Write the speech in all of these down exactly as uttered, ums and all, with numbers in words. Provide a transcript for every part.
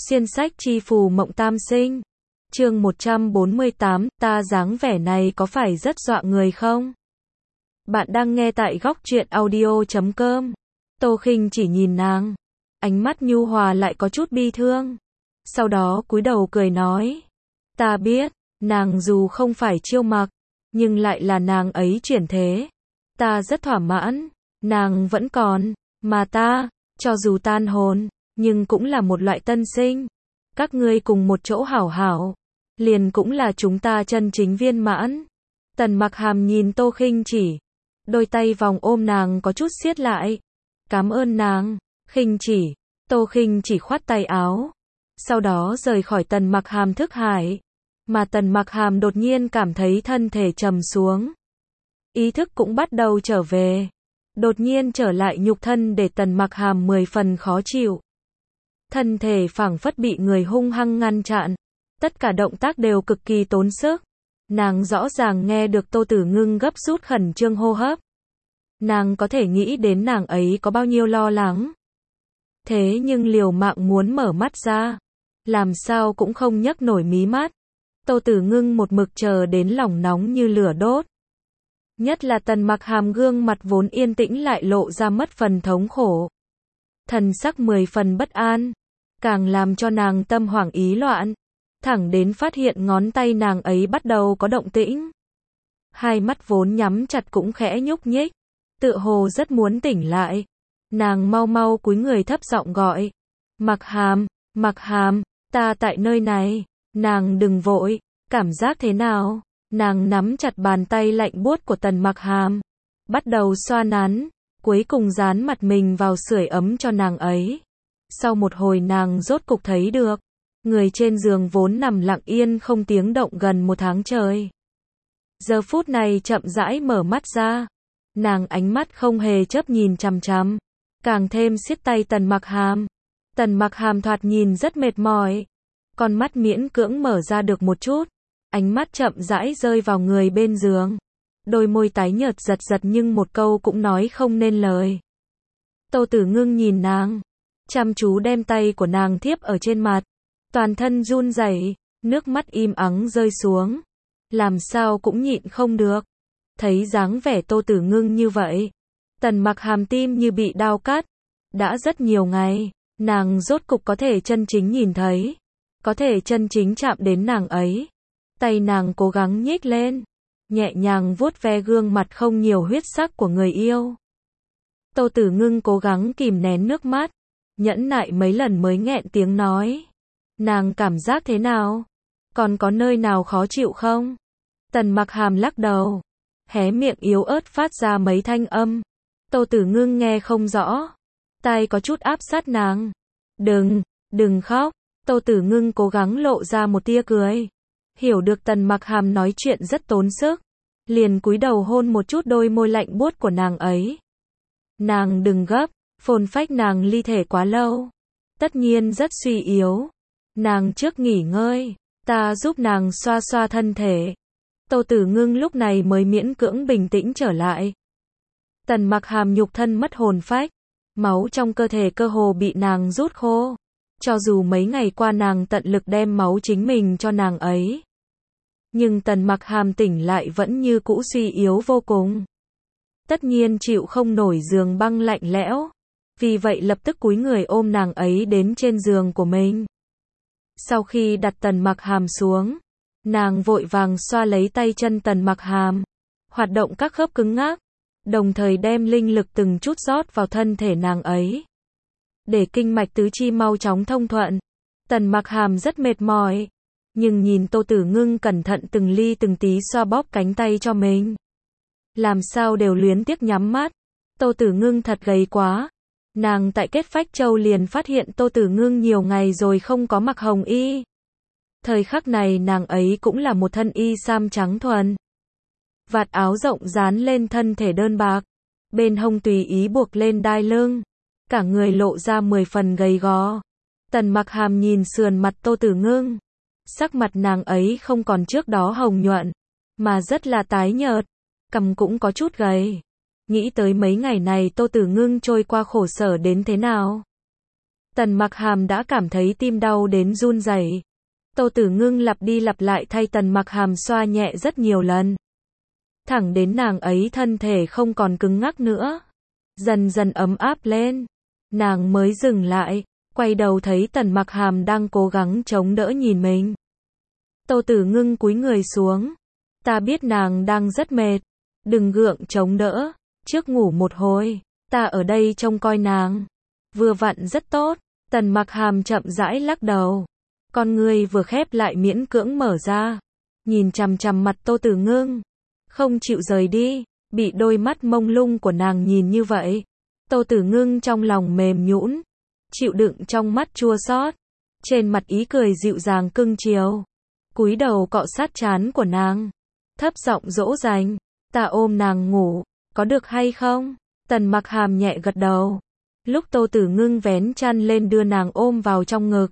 Xuyên sách chi phù mộng tam sinh. Chương một trăm bốn mươi tám, ta dáng vẻ này có phải rất dọa người không? Bạn đang nghe tại góc truyện audio chấm com. Tô Khinh chỉ nhìn nàng, ánh mắt nhu hòa lại có chút bi thương. Sau đó cúi đầu cười nói, ta biết, nàng dù không phải chiêu mặc, nhưng lại là nàng ấy chuyển thế. Ta rất thỏa mãn, nàng vẫn còn, mà ta, cho dù tan hồn, nhưng cũng là một loại tân sinh. Các ngươi cùng một chỗ hảo hảo, liền cũng là chúng ta chân chính viên mãn. Tần Mặc Hàm nhìn Tô Khinh chỉ, đôi tay vòng ôm nàng có chút siết lại. Cảm ơn nàng, Khinh chỉ. Tô Khinh chỉ khoát tay áo, sau đó rời khỏi Tần Mặc Hàm thức hải. Mà Tần Mặc Hàm đột nhiên cảm thấy thân thể trầm xuống, ý thức cũng bắt đầu trở về. Đột nhiên trở lại nhục thân để Tần Mặc Hàm mười phần khó chịu. Thân thể phảng phất bị người hung hăng ngăn chặn, tất cả động tác đều cực kỳ tốn sức. Nàng rõ ràng nghe được Tô Tử Ngưng gấp rút khẩn trương hô hấp. Nàng có thể nghĩ đến nàng ấy có bao nhiêu lo lắng. Thế nhưng liều mạng muốn mở mắt ra, làm sao cũng không nhấc nổi mí mắt. Tô Tử Ngưng một mực chờ đến lòng nóng như lửa đốt. Nhất là Tần Mặc Hàm gương mặt vốn yên tĩnh lại lộ ra mất phần thống khổ. Thần sắc mười phần bất an, càng làm cho nàng tâm hoảng ý loạn. Thẳng đến phát hiện ngón tay nàng ấy bắt đầu có động tĩnh. Hai mắt vốn nhắm chặt cũng khẽ nhúc nhích, tựa hồ rất muốn tỉnh lại. Nàng mau mau cúi người thấp giọng gọi, Mặc Hàm, Mặc Hàm, ta tại nơi này. Nàng đừng vội, cảm giác thế nào? Nàng nắm chặt bàn tay lạnh buốt của Tần Mặc Hàm, bắt đầu xoa nắn, cuối cùng dán mặt mình vào sưởi ấm cho nàng ấy. Sau một hồi nàng rốt cục thấy được, người trên giường vốn nằm lặng yên không tiếng động gần một tháng trời. Giờ phút này chậm rãi mở mắt ra, nàng ánh mắt không hề chớp nhìn chằm chằm, càng thêm siết tay Tần Mặc Hàm. Tần Mặc Hàm thoạt nhìn rất mệt mỏi, con mắt miễn cưỡng mở ra được một chút, ánh mắt chậm rãi rơi vào người bên giường. Đôi môi tái nhợt giật giật nhưng một câu cũng nói không nên lời. Tô Tử Ngưng nhìn nàng, chăm chú đem tay của nàng thiếp ở trên mặt, toàn thân run rẩy, nước mắt im ắng rơi xuống, làm sao cũng nhịn không được. Thấy dáng vẻ Tô Tử Ngưng như vậy, Tần Mặc Hàm tim như bị đao cắt. Đã rất nhiều ngày, nàng rốt cục có thể chân chính nhìn thấy, có thể chân chính chạm đến nàng ấy. Tay nàng cố gắng nhích lên, nhẹ nhàng vuốt ve gương mặt không nhiều huyết sắc của người yêu. Tô Tử Ngưng cố gắng kìm nén nước mắt, nhẫn nại mấy lần mới nghẹn tiếng nói, nàng cảm giác thế nào? Còn có nơi nào khó chịu không? Tần Mặc Hàm lắc đầu, hé miệng yếu ớt phát ra mấy thanh âm. Tô Tử Ngưng nghe không rõ, tai có chút áp sát nàng. Đừng, đừng khóc. Tô Tử Ngưng cố gắng lộ ra một tia cười. Hiểu được Tần Mặc Hàm nói chuyện rất tốn sức, liền cúi đầu hôn một chút đôi môi lạnh buốt của nàng ấy. Nàng đừng gấp, phồn phách nàng ly thể quá lâu, tất nhiên rất suy yếu. Nàng trước nghỉ ngơi, ta giúp nàng xoa xoa thân thể. Tô Tử Ngưng lúc này mới miễn cưỡng bình tĩnh trở lại. Tần Mặc Hàm nhục thân mất hồn phách, máu trong cơ thể cơ hồ bị nàng rút khô. Cho dù mấy ngày qua nàng tận lực đem máu chính mình cho nàng ấy, nhưng Tần Mặc Hàm tỉnh lại vẫn như cũ suy yếu vô cùng. Tất nhiên chịu không nổi giường băng lạnh lẽo, vì vậy lập tức cúi người ôm nàng ấy đến trên giường của mình. Sau khi đặt Tần Mặc Hàm xuống, nàng vội vàng xoa lấy tay chân Tần Mặc Hàm, hoạt động các khớp cứng ngắc, đồng thời đem linh lực từng chút rót vào thân thể nàng ấy, để kinh mạch tứ chi mau chóng thông thuận. Tần Mặc Hàm rất mệt mỏi, nhưng nhìn Tô Tử Ngưng cẩn thận từng ly từng tí xoa bóp cánh tay cho mình, làm sao đều luyến tiếc nhắm mắt. Tô Tử Ngưng thật gầy quá. Nàng tại Kết Phách Châu liền phát hiện Tô Tử Ngưng nhiều ngày rồi không có mặc hồng y. Thời khắc này nàng ấy cũng là một thân y sam trắng thuần, vạt áo rộng dán lên thân thể đơn bạc, bên hông tùy ý buộc lên đai lưng, cả người lộ ra mười phần gầy gò. Tần Mặc Hàm nhìn sườn mặt Tô Tử Ngưng, sắc mặt nàng ấy không còn trước đó hồng nhuận, mà rất là tái nhợt, cằm cũng có chút gầy. Nghĩ tới mấy ngày này Tô Tử Ngưng trôi qua khổ sở đến thế nào. Tần Mặc Hàm đã cảm thấy tim đau đến run rẩy. Tô Tử Ngưng lặp đi lặp lại thay Tần Mặc Hàm xoa nhẹ rất nhiều lần. Thẳng đến nàng ấy thân thể không còn cứng ngắc nữa. Dần dần ấm áp lên. Nàng mới dừng lại, quay đầu thấy Tần Mặc Hàm đang cố gắng chống đỡ nhìn mình. Tô Tử Ngưng cúi người xuống. Ta biết nàng đang rất mệt. Đừng gượng chống đỡ. Trước ngủ một hồi, ta ở đây trông coi nàng. Vừa vặn rất tốt. Tần Mặc Hàm chậm rãi lắc đầu. Con ngươi vừa khép lại miễn cưỡng mở ra. Nhìn chằm chằm mặt Tô Tử Ngưng. Không chịu rời đi. Bị đôi mắt mông lung của nàng nhìn như vậy. Tô Tử Ngưng trong lòng mềm nhũn. Chịu đựng trong mắt chua xót. Trên mặt ý cười dịu dàng cưng chiều. Cúi đầu cọ sát trán của nàng. Thấp giọng dỗ dành. Ta ôm nàng ngủ. Có được hay không? Tần Mặc Hàm nhẹ gật đầu. Lúc Tô Tử Ngưng vén chăn lên đưa nàng ôm vào trong ngực.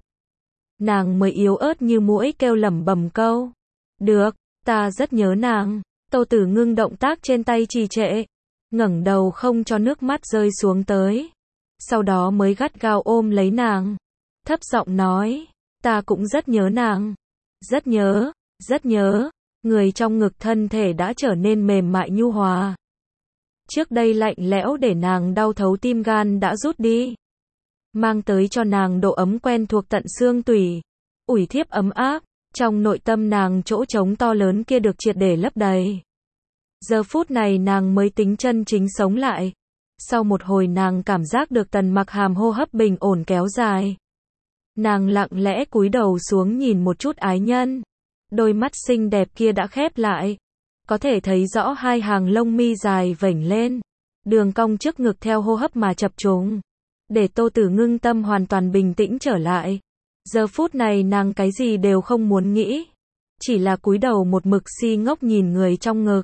Nàng mới yếu ớt như muỗi kêu lẩm bẩm câu. Được, ta rất nhớ nàng. Tô Tử Ngưng động tác trên tay trì trệ. Ngẩng đầu không cho nước mắt rơi xuống tới. Sau đó mới gắt gao ôm lấy nàng. Thấp giọng nói. Ta cũng rất nhớ nàng. Rất nhớ, rất nhớ. Người trong ngực thân thể đã trở nên mềm mại nhu hòa. Trước đây lạnh lẽo để nàng đau thấu tim gan đã rút đi. Mang tới cho nàng độ ấm quen thuộc tận xương tủy. Ủi thiếp ấm áp. Trong nội tâm nàng chỗ trống to lớn kia được triệt để lấp đầy. Giờ phút này nàng mới tính chân chính sống lại. Sau một hồi nàng cảm giác được Tần Mặc Hàm hô hấp bình ổn kéo dài. Nàng lặng lẽ cúi đầu xuống nhìn một chút ái nhân. Đôi mắt xinh đẹp kia đã khép lại. Có thể thấy rõ hai hàng lông mi dài vểnh lên. Đường cong trước ngực theo hô hấp mà chập trùng. Để Tô Tử Ngưng tâm hoàn toàn bình tĩnh trở lại. Giờ phút này nàng cái gì đều không muốn nghĩ. Chỉ là cúi đầu một mực si ngốc nhìn người trong ngực.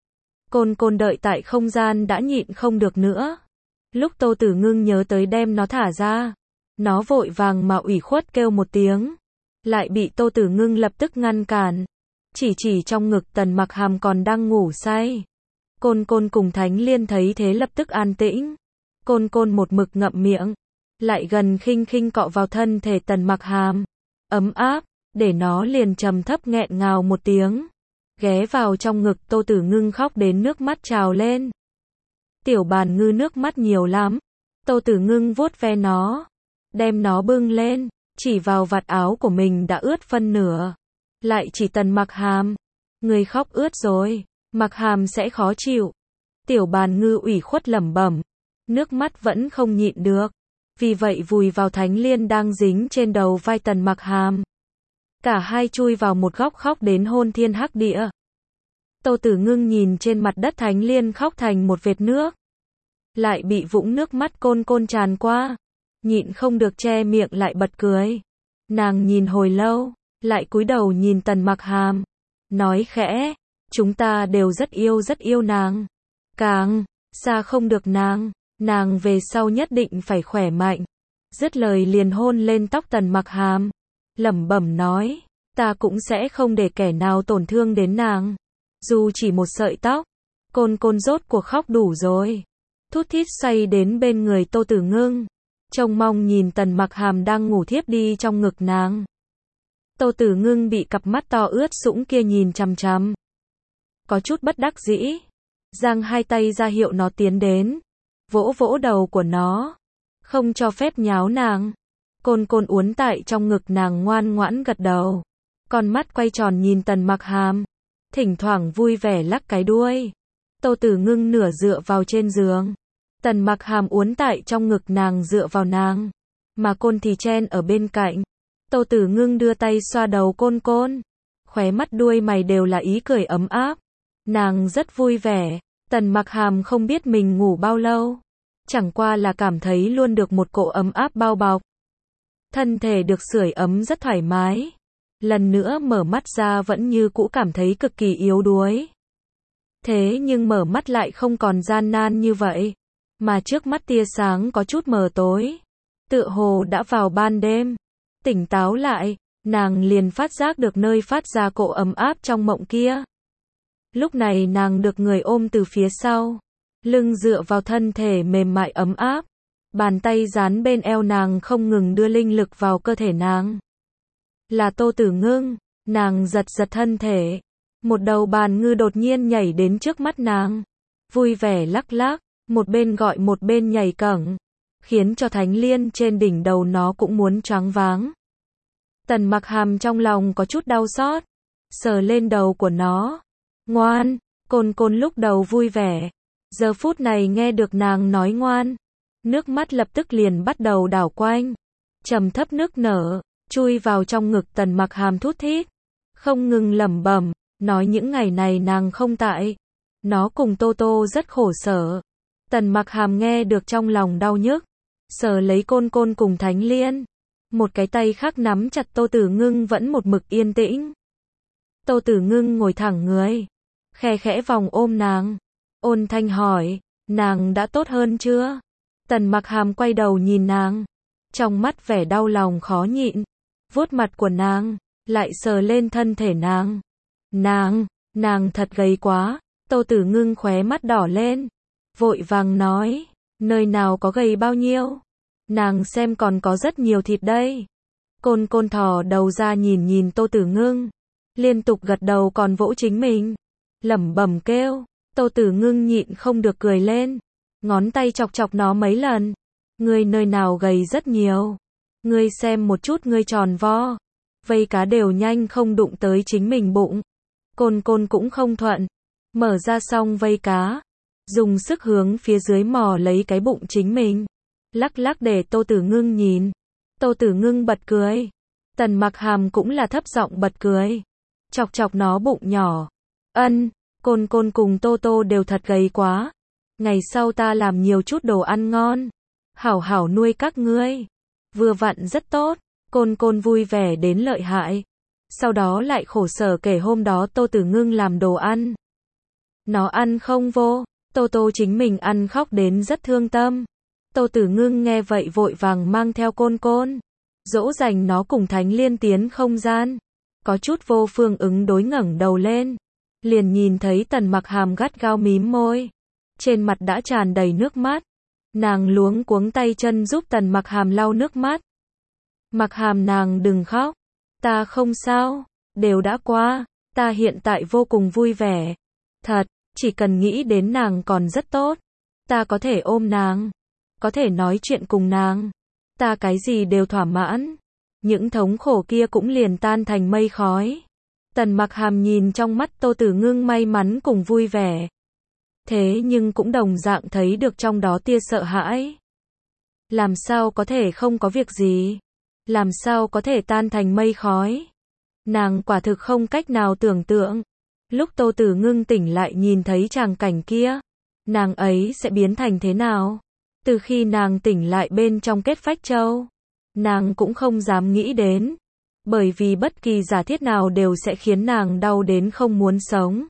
Côn Côn đợi tại không gian đã nhịn không được nữa. Lúc Tô Tử Ngưng nhớ tới đem nó thả ra. Nó vội vàng mà ủy khuất kêu một tiếng. Lại bị Tô Tử Ngưng lập tức ngăn cản. Chỉ chỉ trong ngực Tần Mặc Hàm còn đang ngủ say. Côn Côn cùng Thánh Liên thấy thế lập tức an tĩnh. Côn Côn một mực ngậm miệng. Lại gần khinh khinh cọ vào thân thể Tần Mặc Hàm. Ấm áp, để nó liền trầm thấp nghẹn ngào một tiếng. Ghé vào trong ngực Tô Tử Ngưng khóc đến nước mắt trào lên. Tiểu Bàn Ngư nước mắt nhiều lắm. Tô Tử Ngưng vuốt ve nó. Đem nó bưng lên. Chỉ vào vạt áo của mình đã ướt phân nửa. Lại chỉ Tần Mặc Hàm. Người khóc ướt rồi. Mặc Hàm sẽ khó chịu. Tiểu Bàn Ngư ủy khuất lẩm bẩm. Nước mắt vẫn không nhịn được. Vì vậy vùi vào Thánh Liên đang dính trên đầu vai Tần Mặc Hàm. Cả hai chui vào một góc khóc đến hôn thiên hắc địa. Tô Tử Ngưng nhìn trên mặt đất Thánh Liên khóc thành một vệt nước. Lại bị vũng nước mắt Côn Côn tràn qua. Nhịn không được che miệng lại bật cười. Nàng nhìn hồi lâu. Lại cúi đầu nhìn Tần Mặc Hàm. Nói khẽ. Chúng ta đều rất yêu rất yêu nàng. Càng xa không được nàng. Nàng về sau nhất định phải khỏe mạnh. Dứt lời liền hôn lên tóc Tần Mặc Hàm. Lẩm bẩm nói. Ta cũng sẽ không để kẻ nào tổn thương đến nàng. Dù chỉ một sợi tóc. Côn Côn rốt cuộc khóc đủ rồi. Thút thít xoay đến bên người Tô Tử Ngưng. Trông mong nhìn Tần Mặc Hàm đang ngủ thiếp đi trong ngực nàng. Tô Tử Ngưng bị cặp mắt to ướt sũng kia nhìn chằm chằm. Có chút bất đắc dĩ. Giang hai tay ra hiệu nó tiến đến. Vỗ vỗ đầu của nó. Không cho phép nháo nàng. Côn Côn uốn tại trong ngực nàng ngoan ngoãn gật đầu. Con mắt quay tròn nhìn Tần Mặc Hàm. Thỉnh thoảng vui vẻ lắc cái đuôi. Tô Tử Ngưng nửa dựa vào trên giường. Tần Mặc Hàm uốn tại trong ngực nàng dựa vào nàng. Mà Côn thì chen ở bên cạnh. Tô Tử Ngưng đưa tay xoa đầu Côn Côn. Khóe mắt đuôi mày đều là ý cười ấm áp. Nàng rất vui vẻ. Tần Mặc Hàm không biết mình ngủ bao lâu. Chẳng qua là cảm thấy luôn được một cỗ ấm áp bao bọc. Thân thể được sưởi ấm rất thoải mái. Lần nữa mở mắt ra vẫn như cũ cảm thấy cực kỳ yếu đuối. Thế nhưng mở mắt lại không còn gian nan như vậy. Mà trước mắt tia sáng có chút mờ tối. Tựa hồ đã vào ban đêm. Tỉnh táo lại, nàng liền phát giác được nơi phát ra cỗ ấm áp trong mộng kia. Lúc này nàng được người ôm từ phía sau. Lưng dựa vào thân thể mềm mại ấm áp. Bàn tay dán bên eo nàng không ngừng đưa linh lực vào cơ thể nàng. Là Tô Tử Ngưng, nàng giật giật thân thể. Một đầu bàn ngư đột nhiên nhảy đến trước mắt nàng. Vui vẻ lắc lắc, một bên gọi một bên nhảy cẳng, khiến cho Thánh Liên trên đỉnh đầu nó cũng muốn choáng váng. Tần Mặc Hàm trong lòng có chút đau xót, sờ lên đầu của nó. Ngoan, Côn Côn lúc đầu vui vẻ, giờ phút này nghe được nàng nói ngoan, nước mắt lập tức liền bắt đầu đảo quanh, trầm thấp nước nở, chui vào trong ngực Tần Mặc Hàm thút thít, không ngừng lẩm bẩm, nói những ngày này nàng không tại, nó cùng Tô Tô rất khổ sở. Tần Mặc Hàm nghe được trong lòng đau nhức, sờ lấy Côn Côn cùng Thánh Liên, một cái tay khác nắm chặt Tô Tử Ngưng vẫn một mực yên tĩnh. Tô Tử Ngưng ngồi thẳng người, khe khẽ vòng ôm nàng, ôn thanh hỏi, nàng đã tốt hơn chưa? Tần Mặc Hàm quay đầu nhìn nàng, trong mắt vẻ đau lòng khó nhịn, vuốt mặt của nàng, lại sờ lên thân thể nàng. Nàng, nàng thật gầy quá. Tô Tử Ngưng khóe mắt đỏ lên, vội vàng nói, nơi nào có gầy bao nhiêu, nàng xem còn có rất nhiều thịt đây. Côn Côn thò đầu ra nhìn nhìn Tô Tử Ngưng, liên tục gật đầu còn vỗ chính mình, lẩm bẩm kêu. Tô Tử Ngưng nhịn không được cười lên, ngón tay chọc chọc nó mấy lần, ngươi nơi nào gầy rất nhiều, ngươi xem một chút ngươi tròn vo, vây cá đều nhanh không đụng tới chính mình bụng. Côn Côn cũng không thuận, mở ra xong vây cá, dùng sức hướng phía dưới mò lấy cái bụng chính mình, lắc lắc để Tô Tử Ngưng nhìn. Tô Tử Ngưng bật cười, Tần Mặc Hàm cũng là thấp giọng bật cười, chọc chọc nó bụng nhỏ. Ân, Côn Côn cùng Tô Tô đều thật gầy quá, ngày sau ta làm nhiều chút đồ ăn ngon, hảo hảo nuôi các ngươi, vừa vặn rất tốt. Côn Côn vui vẻ đến lợi hại, sau đó lại khổ sở kể hôm đó Tô Tử Ngưng làm đồ ăn. Nó ăn không vô, Tô Tô chính mình ăn khóc đến rất thương tâm. Tô Tử Ngưng nghe vậy vội vàng mang theo Côn Côn, dỗ dành nó cùng Thánh Liên tiến không gian. Có chút vô phương ứng đối ngẩng đầu lên, liền nhìn thấy Tần Mặc Hàm gắt gao mím môi, trên mặt đã tràn đầy nước mắt. Nàng luống cuống tay chân giúp Tần Mặc Hàm lau nước mắt. Mặc Hàm nàng đừng khóc, ta không sao, đều đã qua, ta hiện tại vô cùng vui vẻ. Thật, chỉ cần nghĩ đến nàng còn rất tốt, ta có thể ôm nàng, có thể nói chuyện cùng nàng, ta cái gì đều thỏa mãn, những thống khổ kia cũng liền tan thành mây khói. Tần Mặc Hàm nhìn trong mắt Tô Tử Ngưng may mắn cùng vui vẻ, thế nhưng cũng đồng dạng thấy được trong đó tia sợ hãi. Làm sao có thể không có việc gì? Làm sao có thể tan thành mây khói? Nàng quả thực không cách nào tưởng tượng. Lúc Tô Tử Ngưng tỉnh lại nhìn thấy tràng cảnh kia, nàng ấy sẽ biến thành thế nào? Từ khi nàng tỉnh lại bên trong kết phách châu, nàng cũng không dám nghĩ đến, bởi vì bất kỳ giả thiết nào đều sẽ khiến nàng đau đến không muốn sống.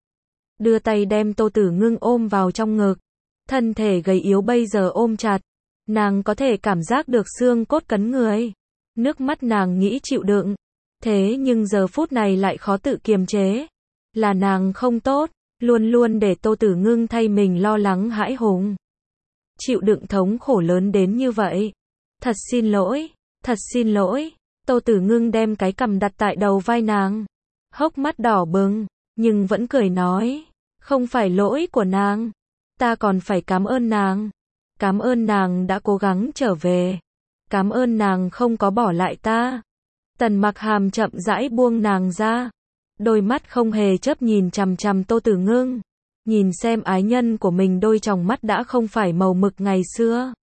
Đưa tay đem Tô Tử Ngưng ôm vào trong ngực, thân thể gầy yếu bây giờ ôm chặt, nàng có thể cảm giác được xương cốt cấn người. Nước mắt nàng nghĩ chịu đựng, thế nhưng giờ phút này lại khó tự kiềm chế. Là nàng không tốt, luôn luôn để Tô Tử Ngưng thay mình lo lắng hãi hùng. Chịu đựng thống khổ lớn đến như vậy. Thật xin lỗi, thật xin lỗi. Tô Tử Ngưng đem cái cằm đặt tại đầu vai nàng, hốc mắt đỏ bừng, nhưng vẫn cười nói, không phải lỗi của nàng, ta còn phải cảm ơn nàng. Cảm ơn nàng đã cố gắng trở về. Cảm ơn nàng không có bỏ lại ta. Tần Mặc Hàm chậm rãi buông nàng ra, đôi mắt không hề chớp nhìn chằm chằm Tô Tử Ngưng, nhìn xem ái nhân của mình đôi tròng mắt đã không phải màu mực ngày xưa,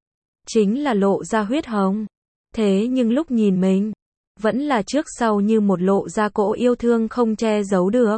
chính là lộ ra huyết hồng. Thế nhưng lúc nhìn mình, vẫn là trước sau như một lộ ra cỗ yêu thương không che giấu được.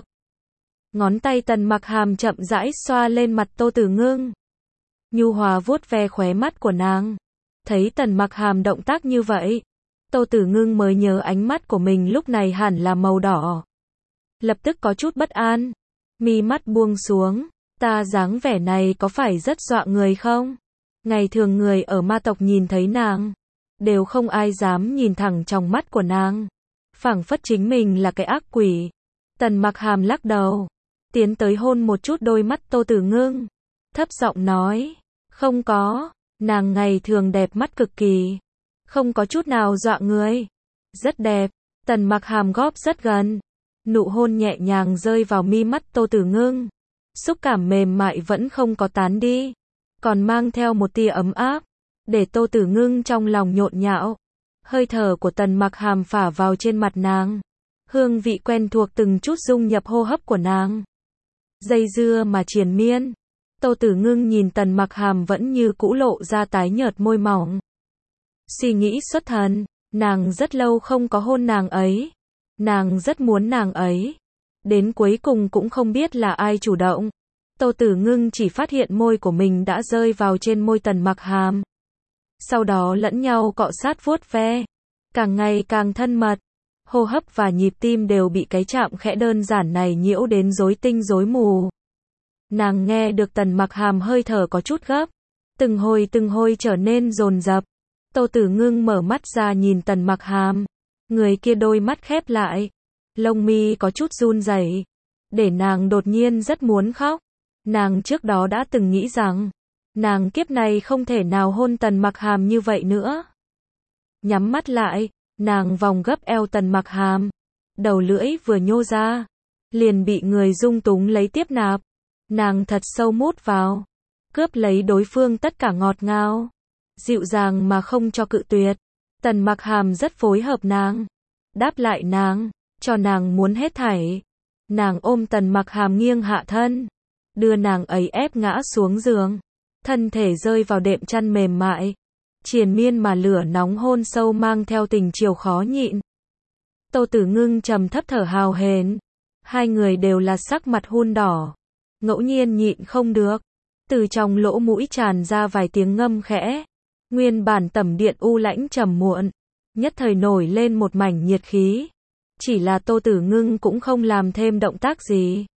Ngón tay Tần Mặc Hàm chậm rãi xoa lên mặt Tô Tử Ngưng, nhu hòa vuốt ve khóe mắt của nàng. Thấy Tần Mặc Hàm động tác như vậy, Tô Tử Ngưng mới nhớ ánh mắt của mình lúc này hẳn là màu đỏ. Lập tức có chút bất an, mi mắt buông xuống, ta dáng vẻ này có phải rất dọa người không? Ngày thường người ở ma tộc nhìn thấy nàng, đều không ai dám nhìn thẳng trong mắt của nàng, phảng phất chính mình là cái ác quỷ. Tần Mặc Hàm lắc đầu, tiến tới hôn một chút đôi mắt Tô Tử Ngưng, thấp giọng nói, không có, Nàng ngày thường đẹp mắt cực kỳ, không có chút nào dọa người. Rất đẹp. Tần Mặc Hàm góp rất gần, nụ hôn nhẹ nhàng rơi vào mi mắt Tô Tử Ngưng. Xúc cảm mềm mại vẫn không có tán đi, còn mang theo một tia ấm áp, để Tô Tử Ngưng trong lòng nhộn nhạo. Hơi thở của Tần Mặc Hàm phả vào trên mặt nàng, hương vị quen thuộc từng chút dung nhập hô hấp của nàng. Dây dưa mà triền miên. Tô Tử Ngưng nhìn Tần Mặc Hàm vẫn như cũ lộ ra tái nhợt môi mỏng. Suy nghĩ xuất thần, nàng rất lâu không có hôn nàng ấy. Nàng rất muốn nàng ấy. Đến cuối cùng cũng không biết là ai chủ động. Tô Tử Ngưng chỉ phát hiện môi của mình đã rơi vào trên môi Tần Mặc Hàm. Sau đó lẫn nhau cọ sát vuốt ve, càng ngày càng thân mật. Hô hấp và nhịp tim đều bị cái chạm khẽ đơn giản này nhiễu đến rối tinh rối mù. Nàng nghe được Tần Mặc Hàm hơi thở có chút gấp, từng hồi từng hồi trở nên dồn dập. Tô Tử Ngưng mở mắt ra nhìn Tần Mặc Hàm, người kia đôi mắt khép lại, lông mi có chút run rẩy, để nàng đột nhiên rất muốn khóc. Nàng trước đó đã từng nghĩ rằng, nàng kiếp này không thể nào hôn Tần Mặc Hàm như vậy nữa. Nhắm mắt lại, nàng vòng gấp eo Tần Mặc Hàm, đầu lưỡi vừa nhô ra, liền bị người dung túng lấy tiếp nạp. Nàng thật sâu mút vào, cướp lấy đối phương tất cả ngọt ngào, dịu dàng mà không cho cự tuyệt. Tần Mặc Hàm rất phối hợp nàng, đáp lại nàng, cho nàng muốn hết thảy. Nàng ôm Tần Mặc Hàm nghiêng hạ thân, đưa nàng ấy ép ngã xuống giường, thân thể rơi vào đệm chăn mềm mại, triền miên mà lửa nóng hôn sâu mang theo tình chiều khó nhịn. Tô Tử Ngưng trầm thấp thở hào hển, hai người đều là sắc mặt hun đỏ, ngẫu nhiên nhịn không được, từ trong lỗ mũi tràn ra vài tiếng ngâm khẽ. Nguyên bản tẩm điện u lãnh trầm muộn, nhất thời nổi lên một mảnh nhiệt khí. Chỉ là Tô Tử Ngưng cũng không làm thêm động tác gì.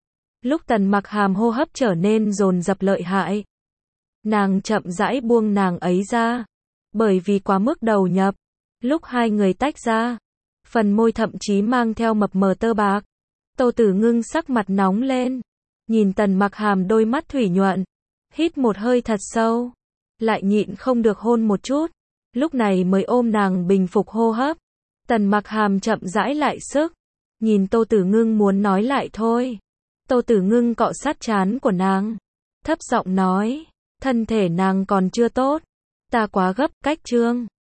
Lúc Tần Mặc Hàm hô hấp trở nên dồn dập lợi hại, nàng chậm rãi buông nàng ấy ra, bởi vì quá mức đầu nhập. Lúc hai người tách ra, phần môi thậm chí mang theo mập mờ tơ bạc. Tô Tử Ngưng sắc mặt nóng lên, nhìn Tần Mặc Hàm đôi mắt thủy nhuận, hít một hơi thật sâu, lại nhịn không được hôn một chút, lúc này mới ôm nàng bình phục hô hấp. Tần Mặc Hàm chậm rãi lại sức, nhìn Tô Tử Ngưng muốn nói lại thôi. Tô Tử Ngưng cọ sát trán của nàng, thấp giọng nói, thân thể nàng còn chưa tốt, ta quá gấp, cách chương